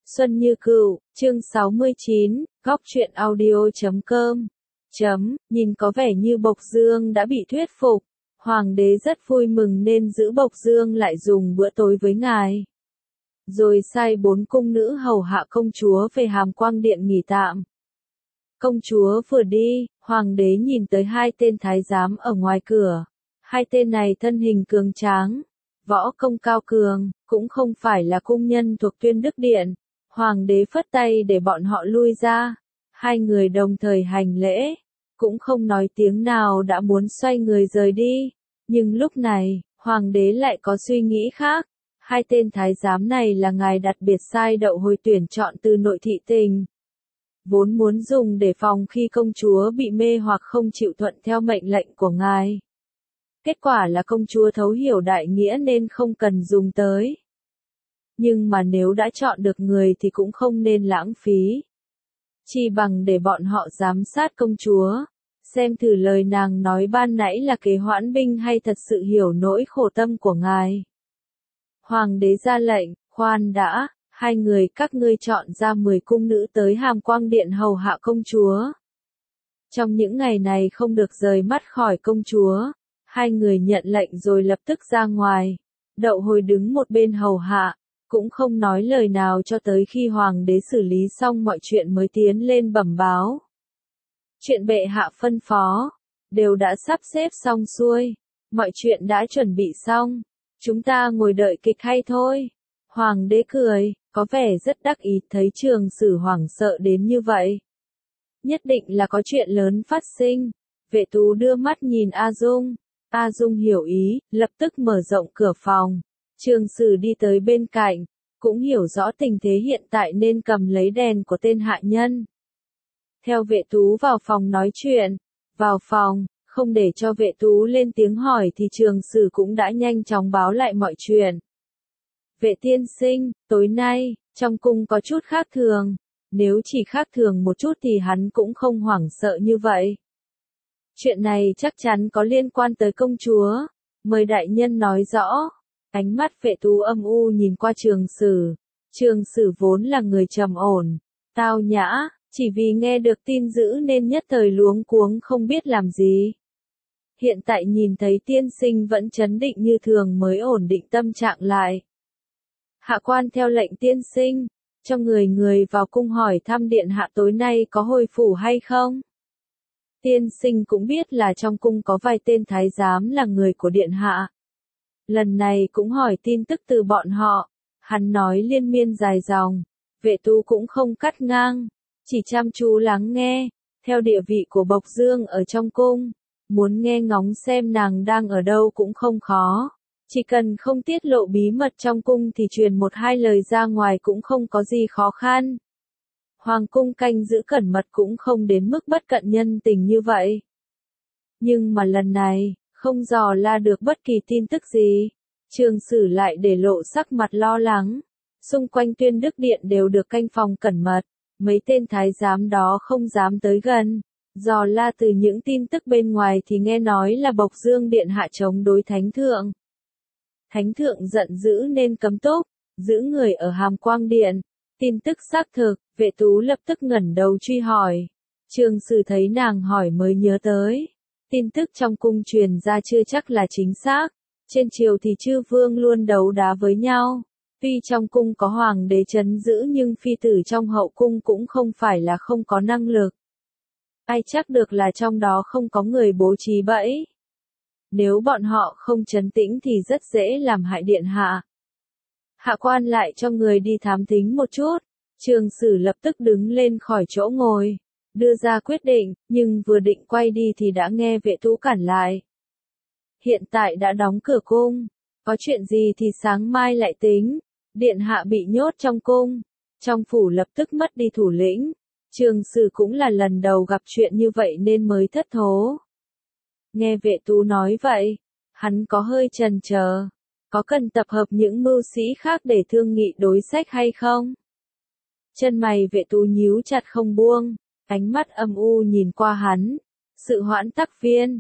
Xuân Như Cửu, chương 69, góc truyện audio.com. Nhìn có vẻ như Bộc Dương đã bị thuyết phục. Hoàng đế rất vui mừng nên giữ Bộc Dương lại dùng bữa tối với ngài. Rồi sai 4 cung nữ hầu hạ công chúa về Hàm Quang Điện nghỉ tạm. Công chúa vừa đi, hoàng đế nhìn tới 2 tên thái giám ở ngoài cửa. 2 tên này thân hình cường tráng, võ công cao cường, cũng không phải là cung nhân thuộc Tuyên Đức Điện. Hoàng đế phất tay để bọn họ lui ra. 2 người đồng thời hành lễ, cũng không nói tiếng nào đã muốn xoay người rời đi. Nhưng lúc này, hoàng đế lại có suy nghĩ khác. 2 tên thái giám này là ngài đặc biệt sai Đậu Hồi tuyển chọn từ nội thị tình. Vốn muốn dùng để phòng khi công chúa bị mê hoặc không chịu thuận theo mệnh lệnh của ngài. Kết quả là công chúa thấu hiểu đại nghĩa nên không cần dùng tới. Nhưng mà nếu đã chọn được người thì cũng không nên lãng phí. Chỉ bằng để bọn họ giám sát công chúa, xem thử lời nàng nói ban nãy là kế hoãn binh hay thật sự hiểu nỗi khổ tâm của ngài. Hoàng đế ra lệnh, khoan đã, 2 người các ngươi chọn ra 10 cung nữ tới Hàm Quang Điện hầu hạ công chúa. Trong những ngày này không được rời mắt khỏi công chúa. 2 người nhận lệnh rồi lập tức ra ngoài. Đậu Hồi đứng một bên hầu hạ, cũng không nói lời nào cho tới khi hoàng đế xử lý xong mọi chuyện mới tiến lên bẩm báo. Chuyện bệ hạ phân phó, đều đã sắp xếp xong xuôi, mọi chuyện đã chuẩn bị xong, chúng ta ngồi đợi kịch hay thôi. Hoàng đế cười, có vẻ rất đắc ý thấy Trường Sử hoảng sợ đến như vậy. Nhất định là có chuyện lớn phát sinh. Vệ Tú đưa mắt nhìn A Dung. A Dung hiểu ý, lập tức mở rộng cửa phòng. Trường Sử đi tới bên cạnh, cũng hiểu rõ tình thế hiện tại nên cầm lấy đèn của tên hạ nhân. Theo Vệ Tú vào phòng nói chuyện. Vào phòng, không để cho Vệ Tú lên tiếng hỏi thì Trường Sử cũng đã nhanh chóng báo lại mọi chuyện. Vệ tiên sinh, tối nay, trong cung có chút khác thường. Nếu chỉ khác thường một chút thì hắn cũng không hoảng sợ như vậy. Chuyện này chắc chắn có liên quan tới công chúa. Mời đại nhân nói rõ. Ánh mắt Vệ Tú âm u nhìn qua Trường Sử. Trường Sử vốn là người trầm ổn, tao nhã, chỉ vì nghe được tin dữ nên nhất thời luống cuống không biết làm gì. Hiện tại nhìn thấy tiên sinh vẫn trấn định như thường mới ổn định tâm trạng lại. Hạ quan theo lệnh tiên sinh, cho người vào cung hỏi thăm điện hạ tối nay có hồi phủ hay không. Tiên sinh cũng biết là trong cung có vài tên thái giám là người của điện hạ. Lần này cũng hỏi tin tức từ bọn họ. Hắn nói liên miên dài dòng. Vệ Tú cũng không cắt ngang, chỉ chăm chú lắng nghe. Theo địa vị của Bộc Dương ở trong cung, muốn nghe ngóng xem nàng đang ở đâu cũng không khó. Chỉ cần không tiết lộ bí mật trong cung thì truyền 1-2 lời ra ngoài cũng không có gì khó khăn. Hoàng cung canh giữ cẩn mật cũng không đến mức bất cận nhân tình như vậy. Nhưng mà lần này, không dò la được bất kỳ tin tức gì. Trường Sử lại để lộ sắc mặt lo lắng. Xung quanh Tuyên Đức Điện đều được canh phòng cẩn mật. Mấy tên thái giám đó không dám tới gần. Dò la từ những tin tức bên ngoài thì nghe nói là Bộc Dương điện hạ chống đối thánh thượng. Thánh thượng giận dữ nên cấm túc, giữ người ở Hàm Quang Điện. Tin tức xác thực, Vệ Tú lập tức ngẩng đầu truy hỏi. Trường Sử thấy nàng hỏi mới nhớ tới. Tin tức trong cung truyền ra chưa chắc là chính xác. Trên triều thì chư vương luôn đấu đá với nhau. Tuy trong cung có hoàng đế trấn giữ nhưng phi tử trong hậu cung cũng không phải là không có năng lực. Ai chắc được là trong đó không có người bố trí bẫy. Nếu bọn họ không trấn tĩnh thì rất dễ làm hại điện hạ. Hạ quan lại cho người đi thám thính một chút. Trường Sử lập tức đứng lên khỏi chỗ ngồi, đưa ra quyết định, nhưng vừa định quay đi thì đã nghe Vệ Tú cản lại. Hiện tại đã đóng cửa cung, có chuyện gì thì sáng mai lại tính. Điện hạ bị nhốt trong cung, trong phủ lập tức mất đi thủ lĩnh. Trường Sử cũng là lần đầu gặp chuyện như vậy nên mới thất thố. Nghe Vệ Tú nói vậy, hắn có hơi chần chờ. Có cần tập hợp những mưu sĩ khác để thương nghị đối sách hay không? Chân mày Vệ Tú nhíu chặt không buông, ánh mắt âm u nhìn qua hắn. Sự hoãn tắc viên,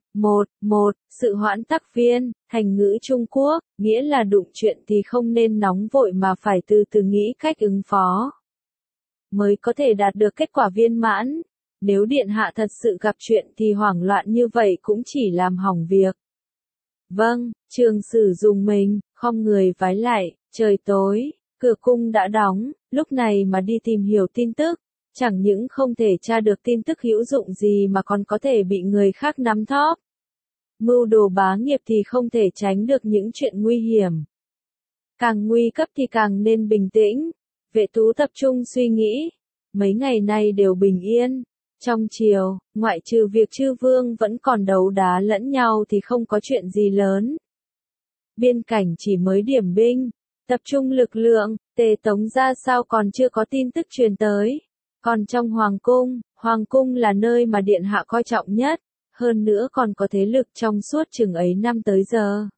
sự hoãn tắc viên, thành ngữ Trung Quốc, nghĩa là đụng chuyện thì không nên nóng vội mà phải từ từ nghĩ cách ứng phó. mới có thể đạt được kết quả viên mãn. Nếu điện hạ thật sự gặp chuyện thì hoảng loạn như vậy cũng chỉ làm hỏng việc. Vâng, Trường Sử dùng mình, khom người vái lại, trời tối, cửa cung đã đóng, lúc này mà đi tìm hiểu tin tức, chẳng những không thể tra được tin tức hữu dụng gì mà còn có thể bị người khác nắm thóp. Mưu đồ bá nghiệp thì không thể tránh được những chuyện nguy hiểm. Càng nguy cấp thì càng nên bình tĩnh. Vệ Tú tập trung suy nghĩ. Mấy ngày nay đều bình yên. Trong triều, ngoại trừ việc chư vương vẫn còn đấu đá lẫn nhau thì không có chuyện gì lớn. Biên cảnh chỉ mới điểm binh, tập trung lực lượng, Tề Tống ra sao còn chưa có tin tức truyền tới. Còn trong Hoàng cung là nơi mà điện hạ coi trọng nhất, hơn nữa còn có thế lực trong suốt chừng ấy năm tới giờ.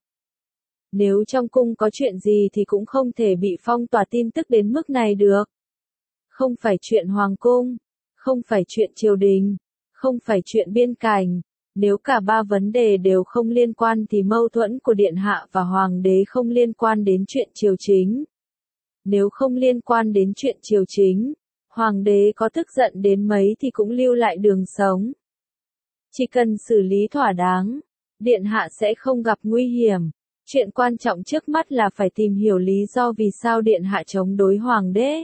Nếu trong cung có chuyện gì thì cũng không thể bị phong tỏa tin tức đến mức này được. Không phải chuyện hoàng cung, không phải chuyện triều đình, không phải chuyện biên cảnh. Nếu cả ba vấn đề đều không liên quan thì mâu thuẫn của điện hạ và hoàng đế không liên quan đến chuyện triều chính. Nếu không liên quan đến chuyện triều chính, hoàng đế có tức giận đến mấy thì cũng lưu lại đường sống. Chỉ cần xử lý thỏa đáng, điện hạ sẽ không gặp nguy hiểm. Chuyện quan trọng trước mắt là phải tìm hiểu lý do vì sao điện hạ chống đối hoàng đế.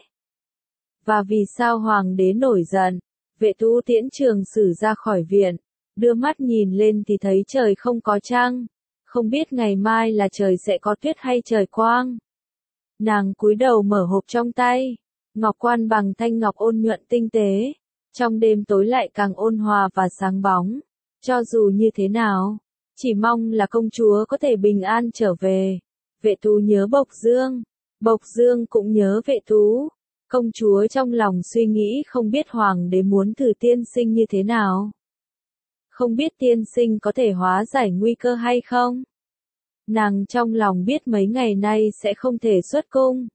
Và vì sao hoàng đế nổi giận. Vệ Tú tiễn Trường Sử ra khỏi viện, đưa mắt nhìn lên thì thấy trời không có trăng, không biết ngày mai là trời sẽ có tuyết hay trời quang. Nàng cúi đầu mở hộp trong tay, ngọc quan bằng thanh ngọc ôn nhuận tinh tế, trong đêm tối lại càng ôn hòa và sáng bóng. Cho dù như thế nào, chỉ mong là công chúa có thể bình an trở về. Vệ Tú nhớ Bộc Dương cũng nhớ Vệ Tú. Công chúa trong lòng suy nghĩ không biết hoàng đế muốn thử tiên sinh như thế nào. Không biết tiên sinh có thể hóa giải nguy cơ hay không. Nàng trong lòng biết mấy ngày nay sẽ không thể xuất cung.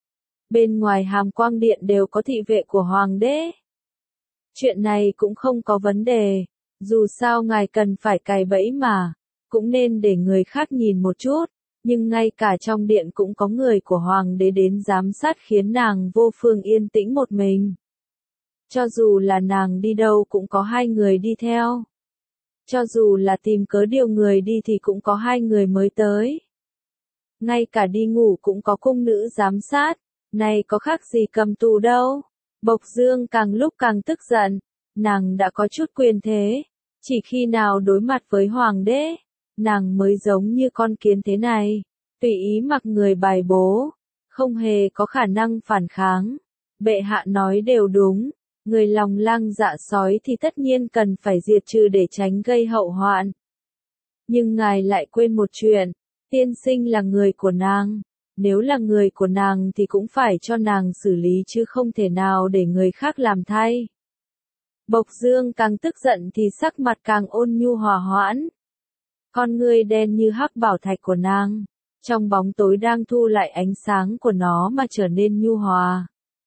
Bên ngoài Hàm Quang Điện đều có thị vệ của hoàng đế. Chuyện này cũng không có vấn đề. Dù sao ngài cần phải cài bẫy mà, cũng nên để người khác nhìn một chút, nhưng ngay cả trong điện cũng có người của hoàng đế đến giám sát khiến nàng vô phương yên tĩnh một mình. Cho dù là nàng đi đâu cũng có hai người đi theo. Cho dù là tìm cớ điều người đi thì cũng có hai người mới tới. Ngay cả đi ngủ cũng có cung nữ giám sát, này có khác gì cầm tù đâu. Bộc Dương càng lúc càng tức giận, nàng đã có chút quyền thế. Chỉ khi nào đối mặt với hoàng đế, nàng mới giống như con kiến thế này, tùy ý mặc người bài bố, không hề có khả năng phản kháng. Bệ hạ nói đều đúng, người lòng lang dạ sói thì tất nhiên cần phải diệt trừ để tránh gây hậu hoạn. Nhưng ngài lại quên một chuyện, tiên sinh là người của nàng, nếu là người của nàng thì cũng phải cho nàng xử lý chứ không thể nào để người khác làm thay. Bộc Dương càng tức giận thì sắc mặt càng ôn nhu hòa hoãn. Con ngươi đen như hắc bảo thạch của nàng, trong bóng tối đang thu lại ánh sáng của nó mà trở nên nhu hòa.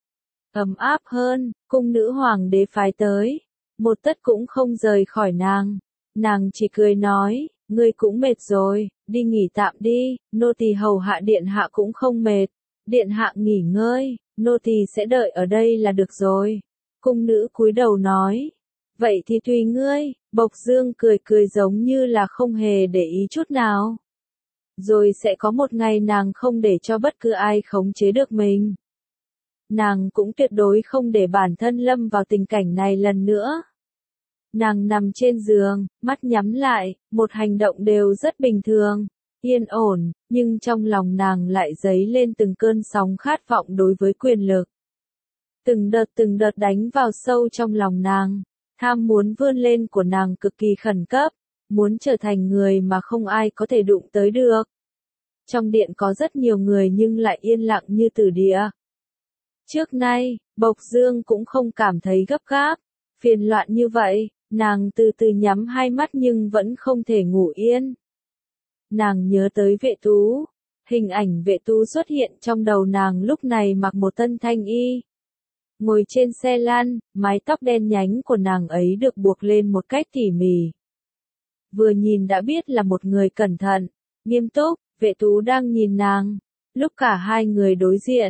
Ấm áp hơn, cung nữ hoàng đế phái tới, một tấc cũng không rời khỏi nàng. Nàng chỉ cười nói, ngươi cũng mệt rồi, đi nghỉ tạm đi, nô tỳ hầu hạ điện hạ cũng không mệt. Điện hạ nghỉ ngơi, nô tỳ sẽ đợi ở đây là được rồi. Cung nữ cúi đầu nói, vậy thì tùy ngươi. Bộc Dương cười cười giống như là không hề để ý chút nào. Rồi sẽ có một ngày nàng không để cho bất cứ ai khống chế được mình. Nàng cũng tuyệt đối không để bản thân lâm vào tình cảnh này lần nữa. Nàng nằm trên giường, mắt nhắm lại, một hành động đều rất bình thường, yên ổn, nhưng trong lòng nàng lại dấy lên từng cơn sóng khát vọng đối với quyền lực. Từng đợt đánh vào sâu trong lòng nàng, tham muốn vươn lên của nàng cực kỳ khẩn cấp, muốn trở thành người mà không ai có thể đụng tới được. Trong điện có rất nhiều người nhưng lại yên lặng như tử địa. Trước nay, Bộc Dương cũng không cảm thấy gấp gáp, phiền loạn như vậy, nàng từ từ nhắm hai mắt nhưng vẫn không thể ngủ yên. Nàng nhớ tới Vệ Tú, hình ảnh Vệ Tú xuất hiện trong đầu nàng lúc này mặc một thân thanh y. Ngồi trên xe lăn, mái tóc đen nhánh của nàng ấy được buộc lên một cách tỉ mỉ. Vừa nhìn đã biết là một người cẩn thận, nghiêm túc. Vệ Tú đang nhìn nàng. Lúc cả hai người đối diện,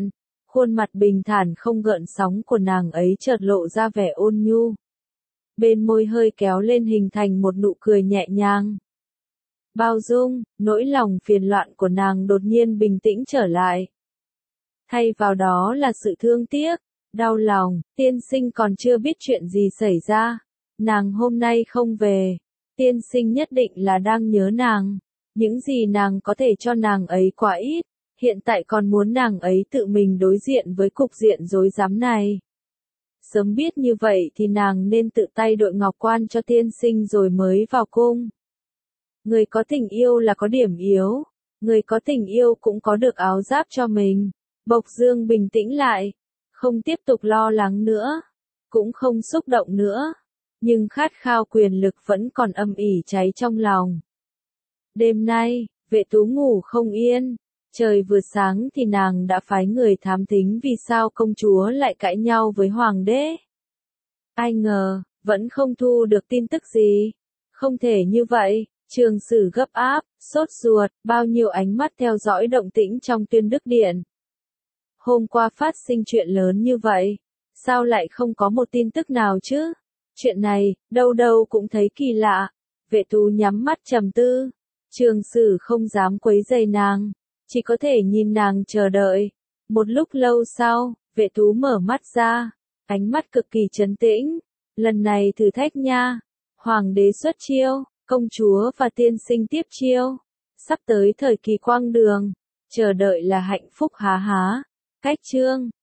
Khuôn mặt bình thản không gợn sóng của nàng ấy chợt lộ ra vẻ ôn nhu. Bên môi hơi kéo lên hình thành một nụ cười nhẹ nhàng. Bao dung, nỗi lòng phiền loạn của nàng đột nhiên bình tĩnh trở lại. Thay vào đó là sự thương tiếc, đau lòng, tiên sinh còn chưa biết chuyện gì xảy ra. Nàng hôm nay không về, tiên sinh nhất định là đang nhớ nàng. Những gì nàng có thể cho nàng ấy quá ít, hiện tại còn muốn nàng ấy tự mình đối diện với cục diện rối rắm này. Sớm biết như vậy thì nàng nên tự tay đội ngọc quan cho tiên sinh rồi mới vào cung. Người có tình yêu là có điểm yếu, người có tình yêu cũng có được áo giáp cho mình. Bộc Dương bình tĩnh lại, không tiếp tục lo lắng nữa, cũng không xúc động nữa, nhưng khát khao quyền lực vẫn còn âm ỉ cháy trong lòng. Đêm nay, Vệ Tú ngủ không yên, trời vừa sáng thì nàng đã phái người thám thính vì sao công chúa lại cãi nhau với hoàng đế. Ai ngờ, vẫn không thu được tin tức gì. Không thể như vậy, Trường Sử gấp áp, sốt ruột, bao nhiêu ánh mắt theo dõi động tĩnh trong Tuyên Đức Điện. Hôm qua phát sinh chuyện lớn như vậy, sao lại không có một tin tức nào chứ? Chuyện này, đâu đâu cũng thấy kỳ lạ. Vệ Tú nhắm mắt trầm tư. Trường Sử không dám quấy rầy nàng, chỉ có thể nhìn nàng chờ đợi. Một lúc lâu sau, Vệ Tú mở mắt ra, ánh mắt cực kỳ trấn tĩnh. Lần này thử thách nha. Hoàng đế xuất chiêu, công chúa và tiên sinh tiếp chiêu. Sắp tới thời kỳ quang đường, chờ đợi là hạnh phúc há há. Cách chương